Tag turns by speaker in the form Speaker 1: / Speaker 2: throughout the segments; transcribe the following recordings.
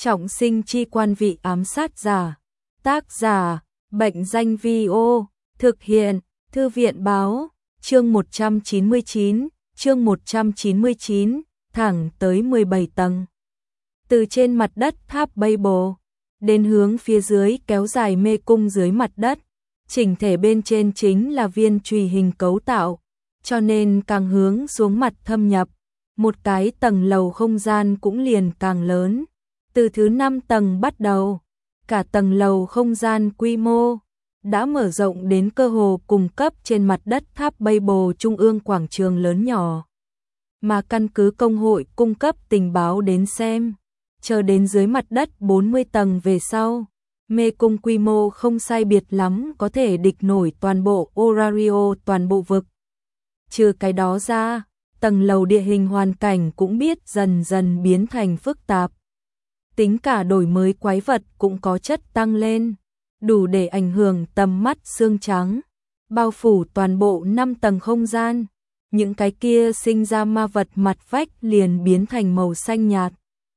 Speaker 1: Trọng sinh chi quan vị ám sát giả. Tác giả, Bệnh danh Vi-ô, thực hiện, Thư viện báo, chương 199, thẳng tới 17 tầng. Từ trên mặt đất tháp Babel, đến hướng phía dưới kéo dài mê cung dưới mặt đất, chỉnh thể bên trên chính là viên chùy hình cấu tạo, cho nên càng hướng xuống mặt thâm nhập, một cái tầng lầu không gian cũng liền càng lớn. Từ thứ 5 tầng bắt đầu, cả tầng lầu không gian quy mô đã mở rộng đến cơ hồ cùng cấp trên mặt đất tháp Babel trung ương quảng trường lớn nhỏ. Mà căn cứ công hội cung cấp tình báo đến xem, chờ đến dưới mặt đất 40 tầng về sau, mê cung quy mô không sai biệt lắm có thể địch nổi toàn bộ Orario toàn bộ vực. Trừ cái đó ra, tầng lầu địa hình hoàn cảnh cũng biết dần dần biến thành phức tạp. Tính cả đổi mới quái vật cũng có chất tăng lên, đủ để ảnh hưởng tầm mắt xương trắng, bao phủ toàn bộ 5 tầng không gian. Những cái kia sinh ra ma vật mặt vách liền biến thành màu xanh nhạt,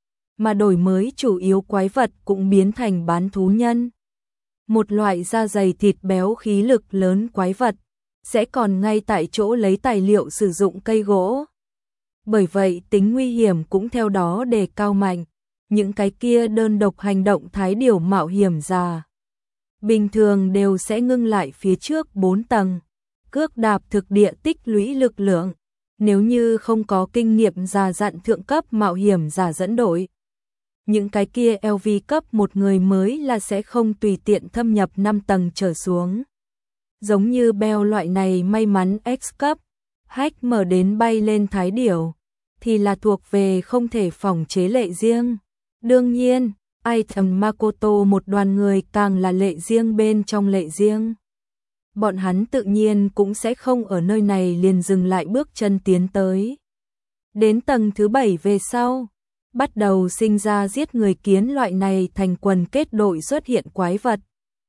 Speaker 1: mà đổi mới chủ yếu quái vật cũng biến thành bán thú nhân. Một loại da dày thịt béo khí lực lớn quái vật, sẽ còn ngay tại chỗ lấy tài liệu sử dụng cây gỗ. Bởi vậy tính nguy hiểm cũng theo đó đề cao mạnh. Những cái kia đơn độc hành động thái điểu mạo hiểm giả, bình thường đều sẽ ngưng lại phía trước 4 tầng, cước đạp thực địa tích lũy lực lượng. Nếu như không có kinh nghiệm già dặn thượng cấp mạo hiểm giả dẫn đội, những cái kia LV cấp một người mới là sẽ không tùy tiện thâm nhập 5 tầng trở xuống. Giống như Bell loại này may mắn X cấp, hack mở đến bay lên thái điểu, thì là thuộc về không thể phòng chế lệ riêng. Đương nhiên, Item Makoto một đoàn người càng là lệ riêng bên trong lệ riêng. Bọn hắn tự nhiên cũng sẽ không ở nơi này liền dừng lại bước chân tiến tới. Đến tầng thứ 7 về sau, bắt đầu sinh ra giết người kiến loại này thành quần kết đội xuất hiện quái vật.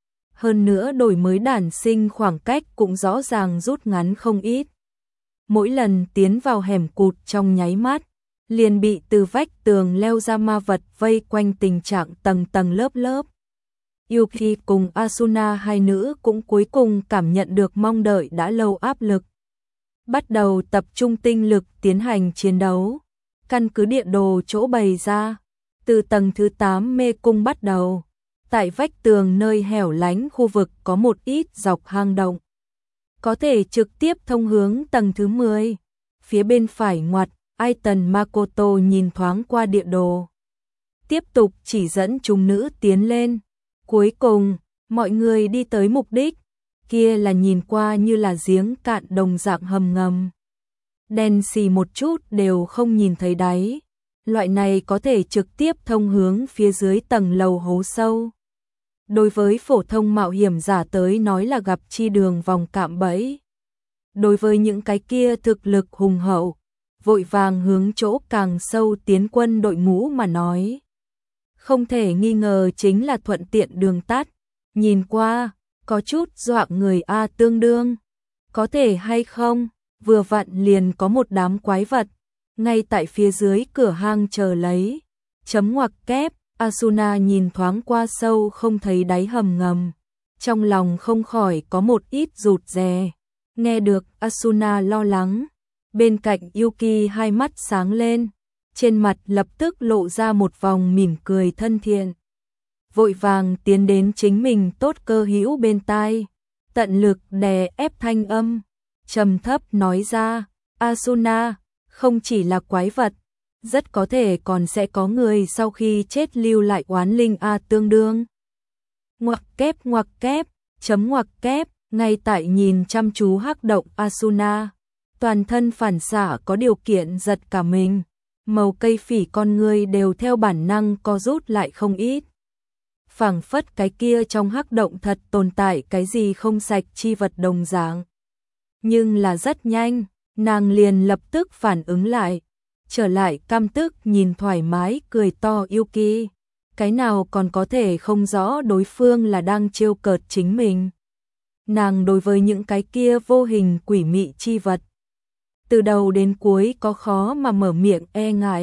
Speaker 1: Hơn nữa đổi mới đản sinh khoảng cách cũng rõ ràng rút ngắn không ít. Mỗi lần tiến vào hẻm cụt trong nháy mắt, liền bị từ vách tường leo ra ma vật vây quanh, tình trạng tầng tầng lớp lớp. Yuki cùng Asuna hai nữ cũng cuối cùng cảm nhận được mong đợi đã lâu áp lực. Bắt đầu tập trung tinh lực tiến hành chiến đấu. Căn cứ địa đồ chỗ bày ra, từ tầng thứ 8 mê cung bắt đầu, tại vách tường nơi hẻo lánh khu vực có một ít dọc hang động, có thể trực tiếp thông hướng tầng thứ 10. Phía bên phải ngoặt, Aiton Makoto nhìn thoáng qua địa đồ, tiếp tục chỉ dẫn chúng nữ tiến lên. Cuối cùng, mọi người đi tới mục đích, kia là nhìn qua như là giếng cạn đồng dạng hầm ngầm. Đen xì một chút đều không nhìn thấy đáy. Loại này có thể trực tiếp thông hướng phía dưới tầng lầu hố sâu. Đối với phổ thông mạo hiểm giả tới nói là gặp chi đường vòng cạm bẫy. Đối với những cái kia thực lực hùng hậu, vội vàng hướng chỗ càng sâu tiến quân đội ngũ mà nói, không thể nghi ngờ chính là thuận tiện đường tắt. Nhìn qua, có chút dọa người a, tương đương. Có thể hay không, vừa vặn liền có một đám quái vật, ngay tại phía dưới cửa hang chờ lấy. Chấm ngoặc kép, Asuna nhìn thoáng qua sâu không thấy đáy hầm ngầm. Trong lòng không khỏi có một ít rụt rè. Nghe được Asuna lo lắng, bên cạnh Yuki hai mắt sáng lên, trên mặt lập tức lộ ra một vòng mỉm cười thân thiện. Vội vàng tiến đến chính mình tốt cơ hữu bên tai, tận lực đè ép thanh âm, trầm thấp nói ra, Asuna, không chỉ là quái vật, rất có thể còn sẽ có người sau khi chết lưu lại oán linh a, tương đương. Ngoặc kép, chấm ngoặc kép, ngay tại nhìn chăm chú hắc động Asuna, toàn thân phản xạ có điều kiện giật cả mình, màu cây phỉ con người đều theo bản năng co rút lại không ít. Phảng phất cái kia trong hắc động thật tồn tại cái gì không sạch chi vật đồng dạng. Nhưng là rất nhanh, nàng liền lập tức phản ứng lại, trở lại căm tức nhìn thoải mái cười to Yuki. Cái nào còn có thể không rõ đối phương là đang trêu cợt chính mình. Nàng đối với những cái kia vô hình quỷ mị chi vật, từ đầu đến cuối có khó mà mở miệng e ngại,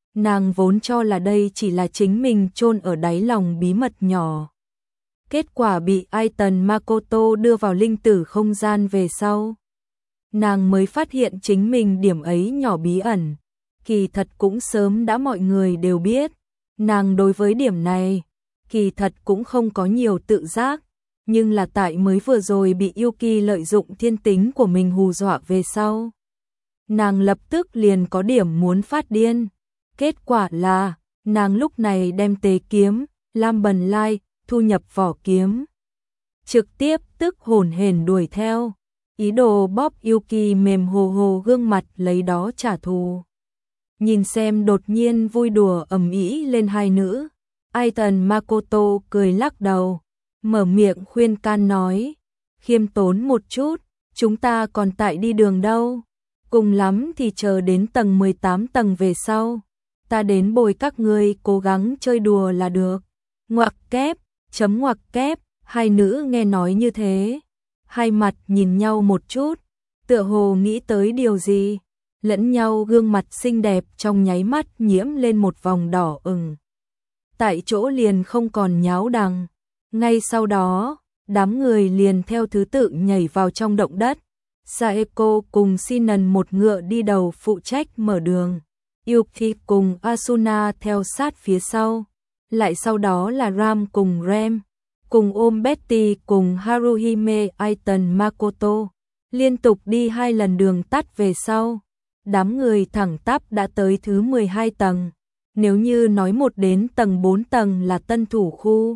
Speaker 1: Nàng vốn cho là đây chỉ là chính mình chôn ở đáy lòng bí mật nhỏ. Kết quả bị Aiton Makoto đưa vào linh tử không gian về sau. Nàng mới phát hiện chính mình điểm ấy nhỏ bí ẩn. Kỳ thật cũng sớm đã mọi người đều biết. Nàng đối với điểm này, kỳ thật cũng không có nhiều tự giác. Nhưng là tại mới vừa rồi bị Yuki lợi dụng thiên tính của mình hù dọa về sau. Nàng lập tức liền có điểm muốn phát điên. Kết quả là, nàng lúc này đem tế kiếm, Lam Bần Lai, thu nhập vỏ kiếm. Trực tiếp tức hồn hển đuổi theo. Ý đồ bóp Yuki mềm hồ hồ gương mặt lấy đó trả thù. Nhìn xem đột nhiên vui đùa ầm ĩ lên hai nữ. Aiton Makoto cười lắc đầu. Mở miệng khuyên can nói. Khiêm tốn một chút, chúng ta còn tại đi đường đâu. Cùng lắm thì chờ đến tầng 18 tầng về sau. Ta đến bồi các ngươi cố gắng chơi đùa là được. Ngoặc kép, chấm ngoặc kép, hai nữ nghe nói như thế. Hai mặt nhìn nhau một chút, tựa hồ nghĩ tới điều gì. Lẫn nhau gương mặt xinh đẹp trong nháy mắt nhiễm lên một vòng đỏ ửng. Tại chỗ liền không còn nháo đằng. Ngay sau đó, đám người liền theo thứ tự nhảy vào trong động đất. Saeko cùng Shinon một ngựa đi đầu phụ trách mở đường. Yuki cùng Asuna theo sát phía sau. Lại sau đó là Ram cùng Rem, cùng ôm Betty cùng Haruhime Aiton Makoto. Liên tục đi 2 lần đường tắt về sau. Đám người thẳng tắp đã tới thứ 12 tầng. Nếu như nói 1 đến tầng 4 tầng là tân thủ khu,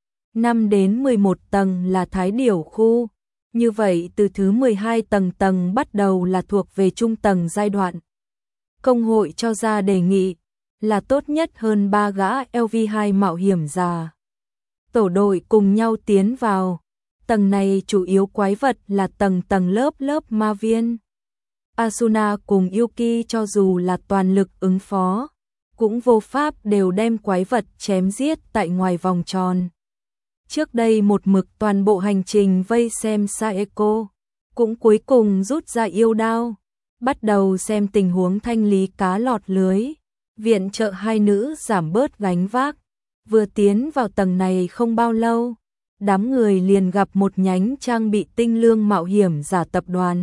Speaker 1: 5 đến 11 tầng là thái điểu khu. Như vậy từ thứ 12 tầng bắt đầu là thuộc về trung tầng giai đoạn. Công hội cho ra đề nghị là tốt nhất hơn 3 gã LV2 mạo hiểm giả. Tổ đội cùng nhau tiến vào. Tầng này chủ yếu quái vật là tầng lớp ma viên. Asuna cùng Yuki cho dù là toàn lực ứng phó, cũng vô pháp đều đem quái vật chém giết tại ngoài vòng tròn. Trước đây một mực toàn bộ hành trình vây xem Saeko, cũng cuối cùng rút ra yêu đao, bắt đầu xem tình huống thanh lý cá lọt lưới, viện trợ hai nữ giảm bớt gánh vác. Vừa tiến vào tầng này không bao lâu, đám người liền gặp một nhánh trang bị tinh lương mạo hiểm giả tập đoàn,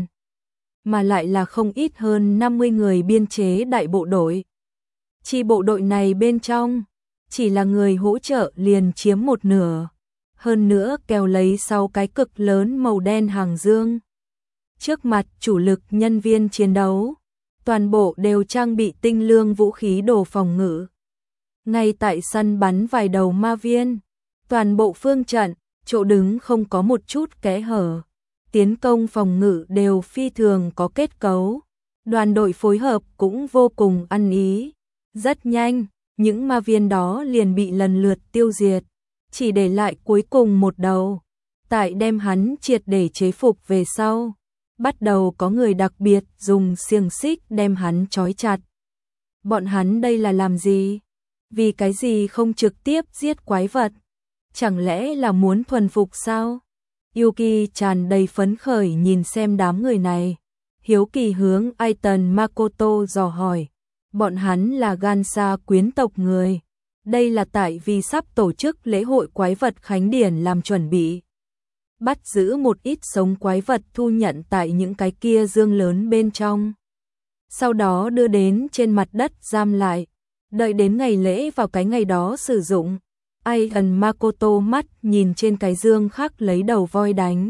Speaker 1: mà lại là không ít hơn 50 người biên chế đại bộ đội. Chi bộ đội này bên trong, chỉ là người hỗ trợ liền chiếm 1/2. Hơn nữa kéo lấy sau cái cực lớn màu đen hàng dương. Trước mặt chủ lực nhân viên chiến đấu, toàn bộ đều trang bị tinh lương vũ khí đồ phòng ngự. Ngay tại sân bắn vài đầu ma viên, toàn bộ phương trận, chỗ đứng không có một chút kẽ hở. Tiến công phòng ngự đều phi thường có kết cấu. Đoàn đội phối hợp cũng vô cùng ăn ý. Rất nhanh, những ma viên đó liền bị lần lượt tiêu diệt. Chỉ để lại cuối cùng một đầu. Tại đem hắn triệt để chế phục về sau, bắt đầu có người đặc biệt dùng xiềng xích đem hắn trói chặt. Bọn hắn đây là làm gì? Vì cái gì không trực tiếp giết quái vật? Chẳng lẽ là muốn thuần phục sao? Yuki tràn đầy phấn khởi nhìn xem đám người này. Hiếu kỳ hướng Aiton Makoto dò hỏi. Bọn hắn là Gansa quyến tộc người. Đây là tại vì sắp tổ chức lễ hội quái vật khánh điển làm chuẩn bị. Bắt giữ một ít sống quái vật thu nhận tại những cái kia dương lớn bên trong. Sau đó đưa đến trên mặt đất giam lại. Đợi đến ngày lễ vào cái ngày đó sử dụng. Aiton Makoto mắt nhìn trên cái dương khắc lấy đầu voi đánh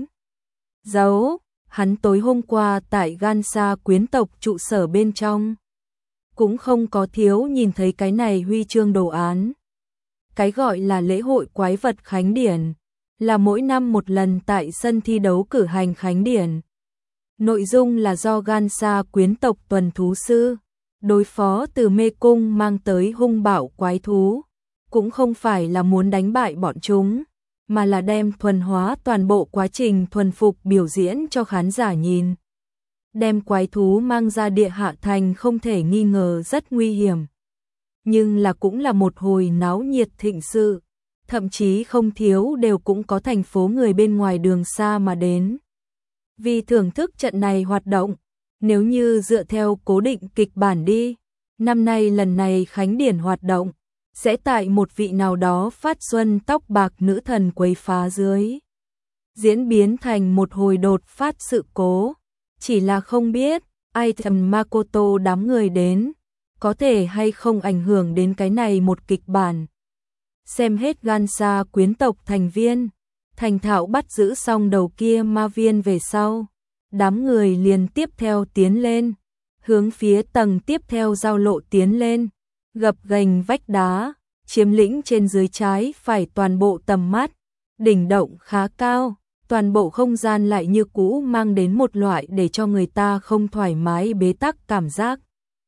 Speaker 1: dấu. Hắn tối hôm qua tại Gansa quyến tộc trụ sở bên trong cũng không có thiếu nhìn thấy cái này huy chương đồ án. Cái gọi là lễ hội quái vật khánh điển là mỗi năm một lần tại sân thi đấu cử hành khánh điển. Nội dung là do Gansa quyến tộc tuần thú sư đối phó từ mê cung mang tới hung bạo quái thú. Cũng không phải là muốn đánh bại bọn chúng, mà là đem thuần hóa toàn bộ quá trình thuần phục biểu diễn cho khán giả nhìn. Đem quái thú mang ra địa hạ thành không thể nghi ngờ rất nguy hiểm. Nhưng là cũng là một hồi náo nhiệt thịnh sự, thậm chí không thiếu đều cũng có thành phố người bên ngoài đường xa mà đến. Vì thưởng thức trận này hoạt động, nếu như dựa theo cố định kịch bản đi, Năm nay lần này khánh điển hoạt động, sẽ tại một vị nào đó phát xuân tóc bạc nữ thần quấy phá dưới. Diễn biến thành một hồi đột phát sự cố, chỉ là không biết, item Makoto đám người đến, có thể hay không ảnh hưởng đến cái này một kịch bản. Xem hết Gansa quyến tộc thành viên, thành thạo bắt giữ xong đầu kia ma viên về sau. Đám người liền tiếp theo tiến lên, hướng phía tầng tiếp theo giao lộ tiến lên, gập ghềnh vách đá, chiếm lĩnh trên dưới trái phải toàn bộ tầm mắt, đỉnh động khá cao, toàn bộ không gian lại như cũ mang đến một loại để cho người ta không thoải mái bế tắc cảm giác.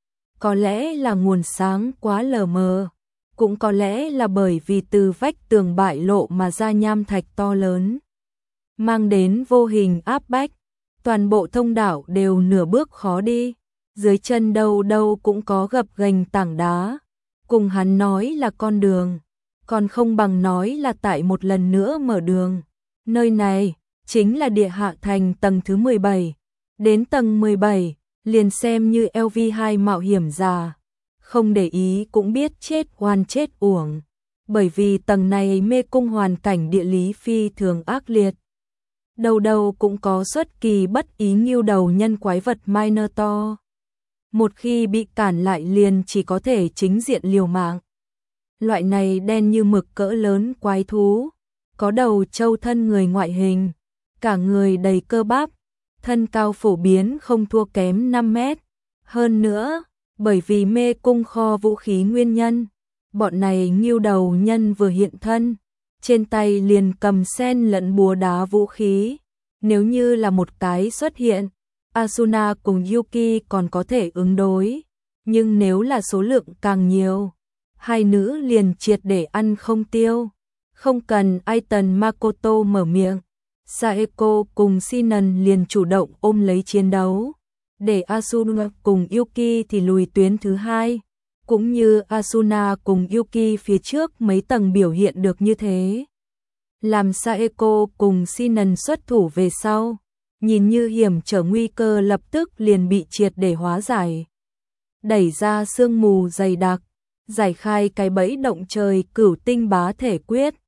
Speaker 1: Có lẽ là nguồn sáng quá lờ mờ, cũng có lẽ là bởi vì từ vách tường bại lộ mà ra nham thạch to lớn, mang đến vô hình áp bách, toàn bộ thông đạo đều nửa bước khó đi, dưới chân đâu đâu cũng có gập ghềnh tảng đá, cùng hắn nói là con đường, còn không bằng nói là tại một lần nữa mở đường. Nơi này chính là địa hạ thành tầng thứ 17, đến tầng 17, liền xem như LV2 mạo hiểm giả, không để ý cũng biết chết oan chết uổng, bởi vì tầng này mê cung hoàn cảnh địa lý phi thường ác liệt. Đầu đầu cũng có xuất kỳ bất ý nghiêu đầu nhân quái vật Minotaur. Một khi bị cản lại liền chỉ có thể chính diện liều mạng. Loại này đen như mực cỡ lớn quái thú, có đầu trâu thân người ngoại hình, cả người đầy cơ bắp, thân cao phổ biến không thua kém 5 mét. Hơn nữa, bởi vì mê cung kho vũ khí nguyên nhân, bọn này nghiêu đầu nhân vừa hiện thân, trên tay liền cầm sen lẫn búa đá vũ khí. Nếu như là một cái xuất hiện, Asuna cùng Yuki còn có thể ứng đối, nhưng nếu là số lượng càng nhiều, hai nữ liền triệt để ăn không tiêu. Không cần Aiton Makoto mở miệng, Saeko cùng Shinon liền chủ động ôm lấy chiến đấu, để Asuna cùng Yuki thì lùi tuyến thứ hai, cũng như Asuna cùng Yuki phía trước mấy tầng biểu hiện được như thế. Làm Saeko cùng Shinon xuất thủ về sau, nhìn như hiểm trở nguy cơ lập tức liền bị triệt để hóa giải. Đẩy ra sương mù dày đặc, giải khai cái bẫy động trời cửu tinh bá thể quyết,